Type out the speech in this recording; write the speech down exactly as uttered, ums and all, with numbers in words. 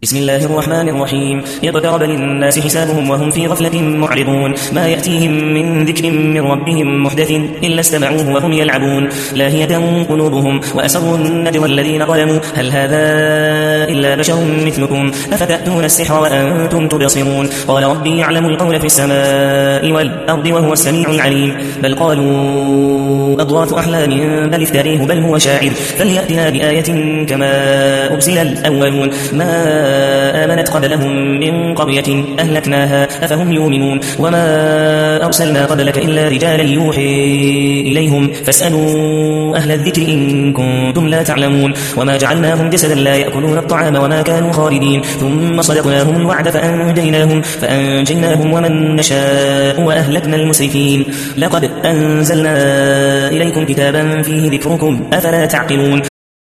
بسم الله الرحمن الرحيم. اقترب للناس حسابهم وهم في غفلة معرضون. ما يأتيهم من ذكر من ربهم محدث إلا استمعوه وهم يلعبون. لاهية قلوبهم وأسروا النجوى الذين ظلموا هل هذا إلا بشر مثلكم أفتأتون السحر وأنتم تبصرون. قال ربي يعلم القول في السماء والأرض وهو السميع العليم. بل قالوا أضغاث أحلام بل افتريه بل هو شاعر فليأتنا بآية كما أرسل الأولون. ما آمنت قبلهم من قرية أهلكناها أفهم يؤمنون. وما أرسلنا قبلك إلا رجالا يوحي إليهم فاسألوا أهل الذكر إن كنتم لا تعلمون. وما جعلناهم جسدا لا يأكلون الطعام وما كانوا خالدين ثم صدقناهم الوعد فأنجيناهم فأنجيناهم ومن نشاء وأهلكنا المسرفين. لقد أنزلنا إليكم كتابا فيه ذكركم أفلا تعقلون.